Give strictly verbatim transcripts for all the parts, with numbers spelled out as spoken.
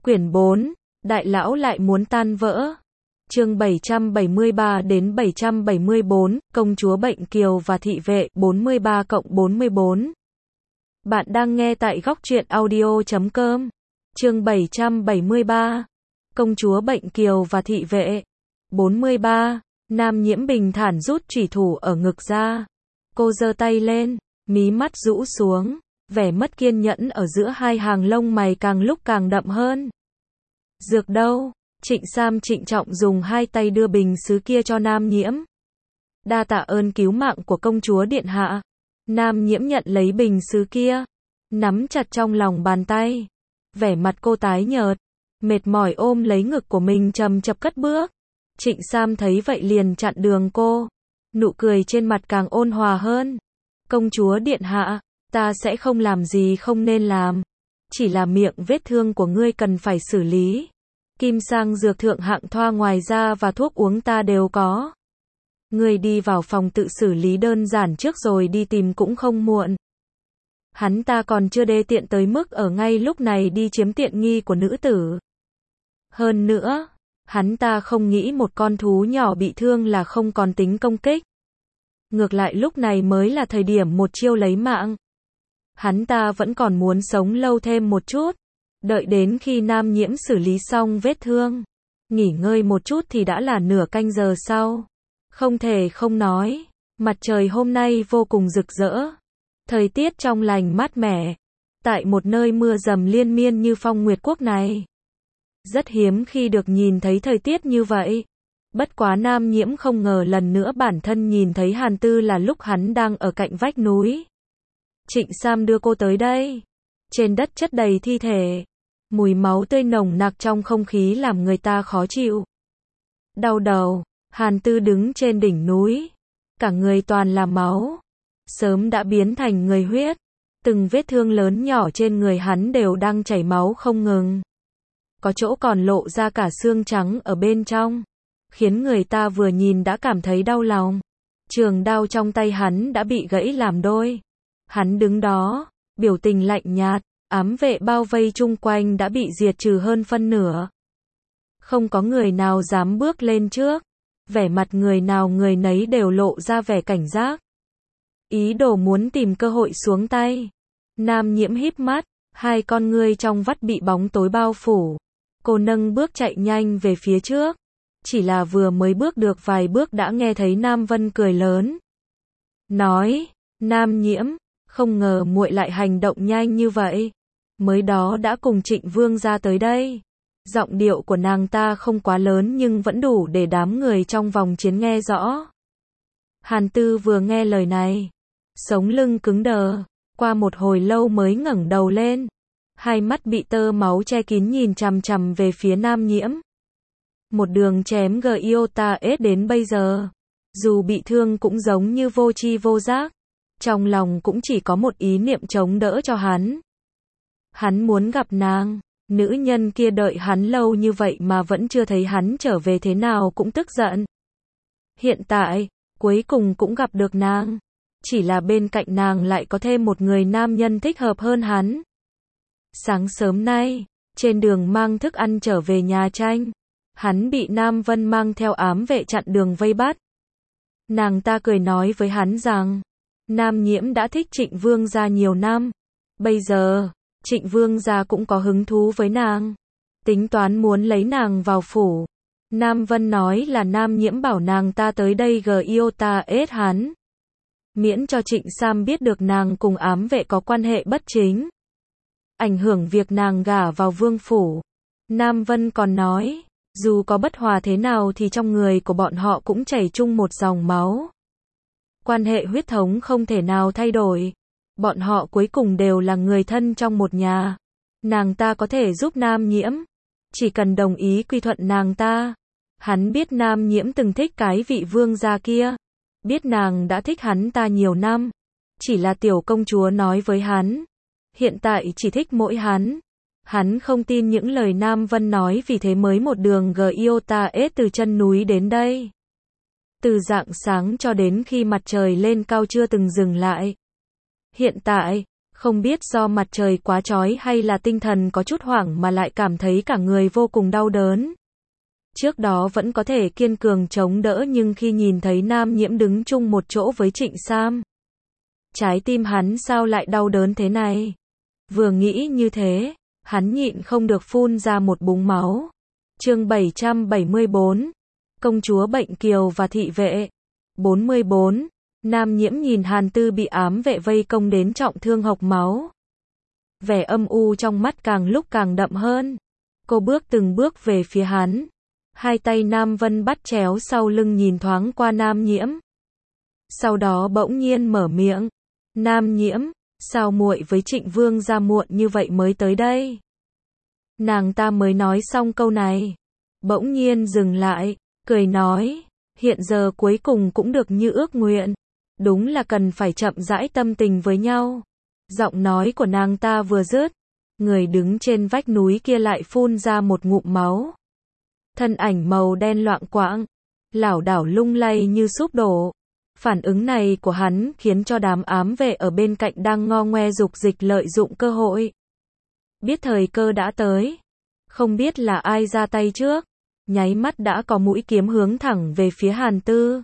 Quyển bốn, Đại lão lại muốn tan vỡ. Chương bảy trăm bảy mươi ba đến bảy trăm bảy mươi bốn, Công chúa Bệnh Kiều và Thị Vệ, bốn mươi ba cộng bốn mươi bốn. Bạn đang nghe tại góc truyện audio chấm com. Chương bảy trăm bảy mươi ba, Công chúa Bệnh Kiều và Thị Vệ. bốn mươi ba, Nam Nhiễm bình thản rút chủy thủ ở ngực ra. Cô giơ tay lên, mí mắt rũ xuống, vẻ mất kiên nhẫn ở giữa hai hàng lông mày càng lúc càng đậm hơn. Dược đâu? Trịnh Sam trịnh trọng dùng hai tay đưa bình sứ kia cho Nam Nhiễm. Đa tạ ơn cứu mạng của công chúa điện hạ. Nam Nhiễm nhận lấy bình sứ kia, nắm chặt trong lòng bàn tay. Vẻ mặt cô tái nhợt, mệt mỏi ôm lấy ngực của mình chầm chập cất bước. Trịnh Sam thấy vậy liền chặn đường cô, nụ cười trên mặt càng ôn hòa hơn. Công chúa điện hạ, ta sẽ không làm gì không nên làm. Chỉ là miệng vết thương của ngươi cần phải xử lý. Kim sang dược thượng hạng thoa ngoài ra và thuốc uống ta đều có. Ngươi đi vào phòng tự xử lý đơn giản trước rồi đi tìm cũng không muộn. Hắn ta còn chưa đê tiện tới mức ở ngay lúc này đi chiếm tiện nghi của nữ tử. Hơn nữa, hắn ta không nghĩ một con thú nhỏ bị thương là không còn tính công kích. Ngược lại lúc này mới là thời điểm một chiêu lấy mạng. Hắn ta vẫn còn muốn sống lâu thêm một chút. Đợi đến khi Nam Nhiễm xử lý xong vết thương, nghỉ ngơi một chút thì đã là nửa canh giờ sau. Không thể không nói, mặt trời hôm nay vô cùng rực rỡ. Thời tiết trong lành mát mẻ. Tại một nơi mưa dầm liên miên như Phong Nguyệt Quốc này. Rất hiếm khi được nhìn thấy thời tiết như vậy. Bất quá Nam Nhiễm không ngờ lần nữa bản thân nhìn thấy Hàn Tư là lúc hắn đang ở cạnh vách núi. Trịnh Sam đưa cô tới đây. Trên đất chất đầy thi thể. Mùi máu tươi nồng nặc trong không khí làm người ta khó chịu. Đau đầu, Hàn Tư đứng trên đỉnh núi. Cả người toàn là máu. Sớm đã biến thành người huyết. Từng vết thương lớn nhỏ trên người hắn đều đang chảy máu không ngừng. Có chỗ còn lộ ra cả xương trắng ở bên trong. Khiến người ta vừa nhìn đã cảm thấy đau lòng. Trường đao trong tay hắn đã bị gãy làm đôi. Hắn đứng đó, biểu tình lạnh nhạt. Ám vệ bao vây chung quanh đã bị diệt trừ hơn phân nửa. Không có người nào dám bước lên trước. Vẻ mặt người nào người nấy đều lộ ra vẻ cảnh giác. Ý đồ muốn tìm cơ hội xuống tay. Nam Nhiễm híp mắt, hai con ngươi trong vắt bị bóng tối bao phủ. Cô nâng bước chạy nhanh về phía trước. Chỉ là vừa mới bước được vài bước đã nghe thấy Nam Vân cười lớn. Nói, Nam Nhiễm, không ngờ muội lại hành động nhanh như vậy. Mới đó đã cùng Trịnh Vương ra tới đây. Giọng điệu của nàng ta không quá lớn nhưng vẫn đủ để đám người trong vòng chiến nghe rõ. Hàn Tư vừa nghe lời này, sống lưng cứng đờ, qua một hồi lâu mới ngẩng đầu lên. Hai mắt bị tơ máu che kín nhìn chằm chằm về phía Nam Nhiễm. Một đường chém Giota S đến bây giờ. Dù bị thương cũng giống như vô tri vô giác. Trong lòng cũng chỉ có một ý niệm chống đỡ cho hắn. Hắn muốn gặp nàng. Nữ nhân kia đợi hắn lâu như vậy mà vẫn chưa thấy hắn trở về thế nào cũng tức giận. Hiện tại, cuối cùng cũng gặp được nàng. Chỉ là bên cạnh nàng lại có thêm một người nam nhân thích hợp hơn hắn. Sáng sớm nay, trên đường mang thức ăn trở về nhà tranh, hắn bị Nam Vân mang theo ám vệ chặn đường vây bắt. Nàng ta cười nói với hắn rằng, Nam Nhiễm đã thích Trịnh Vương gia nhiều năm. Bây giờ, Trịnh Vương gia cũng có hứng thú với nàng. Tính toán muốn lấy nàng vào phủ. Nam Vân nói là Nam Nhiễm bảo nàng ta tới đây Giota S hắn. Miễn cho Trịnh Sam biết được nàng cùng ám vệ có quan hệ bất chính. Ảnh hưởng việc nàng gả vào vương phủ. Nam Vân còn nói, dù có bất hòa thế nào thì trong người của bọn họ cũng chảy chung một dòng máu. Quan hệ huyết thống không thể nào thay đổi. Bọn họ cuối cùng đều là người thân trong một nhà. Nàng ta có thể giúp Nam Nhiễm. Chỉ cần đồng ý quy thuận nàng ta. Hắn biết Nam Nhiễm từng thích cái vị vương gia kia. Biết nàng đã thích hắn ta nhiều năm. Chỉ là tiểu công chúa nói với hắn. Hiện tại chỉ thích mỗi hắn. Hắn không tin những lời Nam Vân nói vì thế mới một đường Giota S từ chân núi đến đây. Từ rạng sáng cho đến khi mặt trời lên cao chưa từng dừng lại. Hiện tại, Không biết do mặt trời quá chói hay là tinh thần có chút hoảng mà lại cảm thấy cả người vô cùng đau đớn. Trước đó vẫn có thể kiên cường chống đỡ nhưng khi nhìn thấy Nam Nhiễm đứng chung một chỗ với Trịnh Sam, trái tim hắn sao lại đau đớn thế này? Vừa nghĩ như thế, hắn nhịn không được phun ra một búng máu. Chương bảy trăm bảy mươi bốn, Công chúa Bệnh Kiều và thị vệ. bốn mươi bốn. Nam Nhiễm nhìn Hàn Tư bị ám vệ vây công đến trọng thương hộc máu. Vẻ âm u trong mắt càng lúc càng đậm hơn. Cô bước từng bước về phía hắn. Hai tay Nam Vân bắt chéo sau lưng nhìn thoáng qua Nam Nhiễm. Sau đó bỗng nhiên mở miệng. Nam Nhiễm, sao muội với Trịnh Vương ra muộn như vậy mới tới đây? Nàng ta mới nói xong câu này. Bỗng nhiên dừng lại, cười nói. Hiện giờ cuối cùng cũng được như ước nguyện. Đúng là cần phải chậm rãi tâm tình với nhau. Giọng nói của nàng ta vừa dứt, người đứng trên vách núi kia lại phun ra một ngụm máu. Thân ảnh màu đen loạng choạng, lảo đảo lung lay như sụp đổ. Phản ứng này của hắn khiến cho đám ám vệ ở bên cạnh đang ngo ngoe dục dịch lợi dụng cơ hội. Biết thời cơ đã tới, không biết là ai ra tay trước, nháy mắt đã có mũi kiếm hướng thẳng về phía Hàn Tư.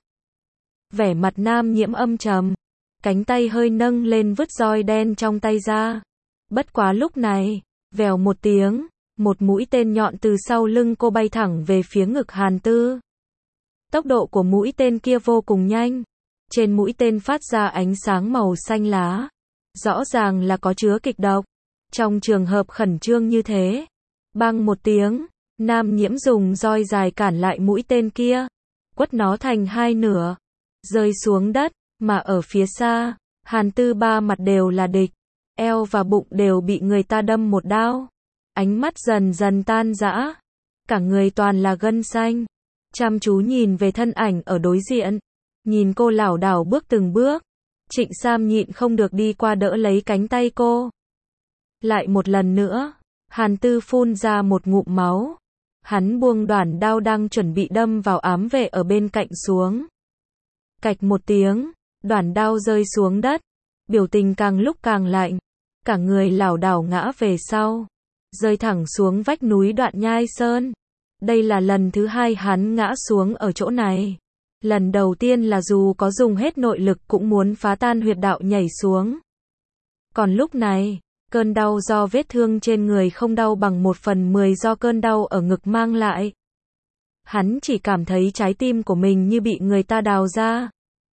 Vẻ mặt Nam Nhiễm âm trầm, cánh tay hơi nâng lên vứt roi đen trong tay ra. Bất quá lúc này, vèo một tiếng, một mũi tên nhọn từ sau lưng cô bay thẳng về phía ngực Hàn Tư. Tốc độ của mũi tên kia vô cùng nhanh. Trên mũi tên phát ra ánh sáng màu xanh lá. Rõ ràng là có chứa kịch độc. Trong trường hợp khẩn trương như thế, bang một tiếng, Nam Nhiễm dùng roi dài cản lại mũi tên kia, quất nó thành hai nửa, rơi xuống đất, mà ở phía xa, Hàn Tư ba mặt đều là địch, eo và bụng đều bị người ta đâm một đao. Ánh mắt dần dần tan rã, cả người toàn là gân xanh, chăm chú nhìn về thân ảnh ở đối diện, nhìn cô lảo đảo bước từng bước. Trịnh Sam nhịn không được đi qua đỡ lấy cánh tay cô. Lại một lần nữa, Hàn Tư phun ra một ngụm máu. Hắn buông đoản đao đang chuẩn bị đâm vào ám vệ ở bên cạnh xuống. Cạch một tiếng, đoản đao rơi xuống đất, biểu tình càng lúc càng lạnh, cả người lảo đảo ngã về sau, rơi thẳng xuống vách núi Đoạn Nhai Sơn. Đây là lần thứ hai hắn ngã xuống ở chỗ này. Lần đầu tiên là dù có dùng hết nội lực cũng muốn phá tan huyệt đạo nhảy xuống. Còn lúc này, cơn đau do vết thương trên người không đau bằng một phần mười do cơn đau ở ngực mang lại. Hắn chỉ cảm thấy trái tim của mình như bị người ta đào ra.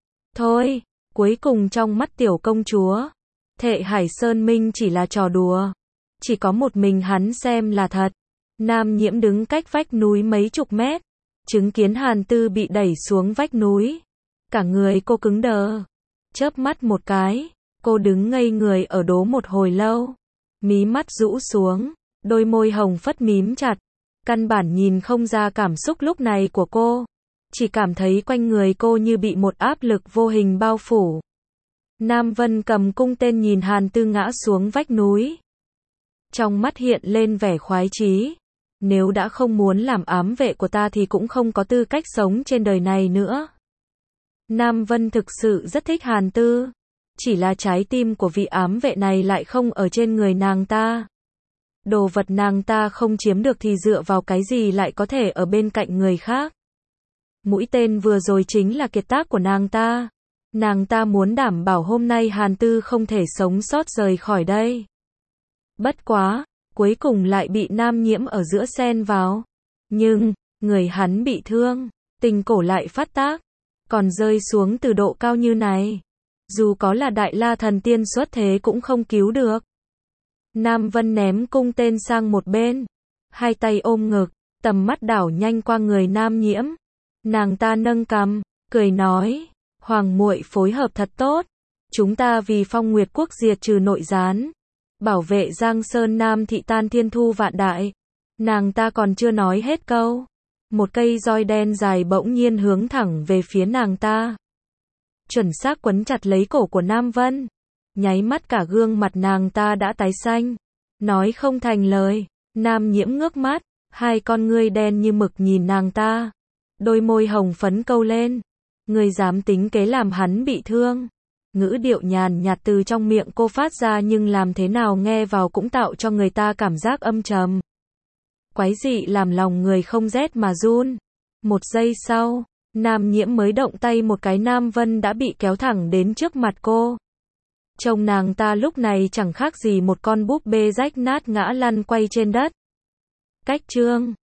Thôi, cuối cùng trong mắt tiểu công chúa, Thệ Hải Sơn Minh chỉ là trò đùa. Chỉ có một mình hắn xem là thật. Nam Nhiễm đứng cách vách núi mấy chục mét, chứng kiến Hàn Tư bị đẩy xuống vách núi. Cả người cô cứng đờ. Chớp mắt một cái, cô đứng ngây người ở đó một hồi lâu. Mí mắt rũ xuống, đôi môi hồng phất mím chặt. Căn bản nhìn không ra cảm xúc lúc này của cô. Chỉ cảm thấy quanh người cô như bị một áp lực vô hình bao phủ. Nam Vân cầm cung tên nhìn Hàn Tư ngã xuống vách núi. Trong mắt hiện lên vẻ khoái chí. Nếu đã không muốn làm ám vệ của ta thì cũng không có tư cách sống trên đời này nữa. Nam Vân thực sự rất thích Hàn Tư. Chỉ là trái tim của vị ám vệ này lại không ở trên người nàng ta. Đồ vật nàng ta không chiếm được thì dựa vào cái gì lại có thể ở bên cạnh người khác. Mũi tên vừa rồi chính là kiệt tác của nàng ta. Nàng ta muốn đảm bảo hôm nay Hàn Tư không thể sống sót rời khỏi đây. Bất quá, cuối cùng lại bị Nam Nhiễm ở giữa xen vào. Nhưng, người hắn bị thương, tình cổ lại phát tác, còn rơi xuống từ độ cao như này. Dù có là Đại La Thần Tiên xuất thế cũng không cứu được. Nam Vân ném cung tên sang một bên, hai tay ôm ngực, tầm mắt đảo nhanh qua người Nam Nhiễm. Nàng ta nâng cằm, cười nói, Hoàng muội phối hợp thật tốt. Chúng ta vì Phong Nguyệt Quốc diệt trừ nội gián, bảo vệ Giang Sơn Nam thị tan thiên thu vạn đại. Nàng ta còn chưa nói hết câu, một cây roi đen dài bỗng nhiên hướng thẳng về phía nàng ta. Chuẩn xác quấn chặt lấy cổ của Nam Vân. Nháy mắt cả gương mặt nàng ta đã tái xanh. Nói không thành lời. Nam Nhiễm ngước mắt, hai con ngươi đen như mực nhìn nàng ta. Đôi môi hồng phấn câu lên. Ngươi dám tính kế làm hắn bị thương. ngữ điệu nhàn nhạt từ trong miệng cô phát ra nhưng làm thế nào nghe vào cũng tạo cho người ta cảm giác âm trầm. Quái dị làm lòng người không rét mà run. Một giây sau, Nam Nhiễm mới động tay một cái Nam Vân đã bị kéo thẳng đến trước mặt cô. Trông nàng ta lúc này chẳng khác gì một con búp bê rách nát ngã lăn quay trên đất. Cách chương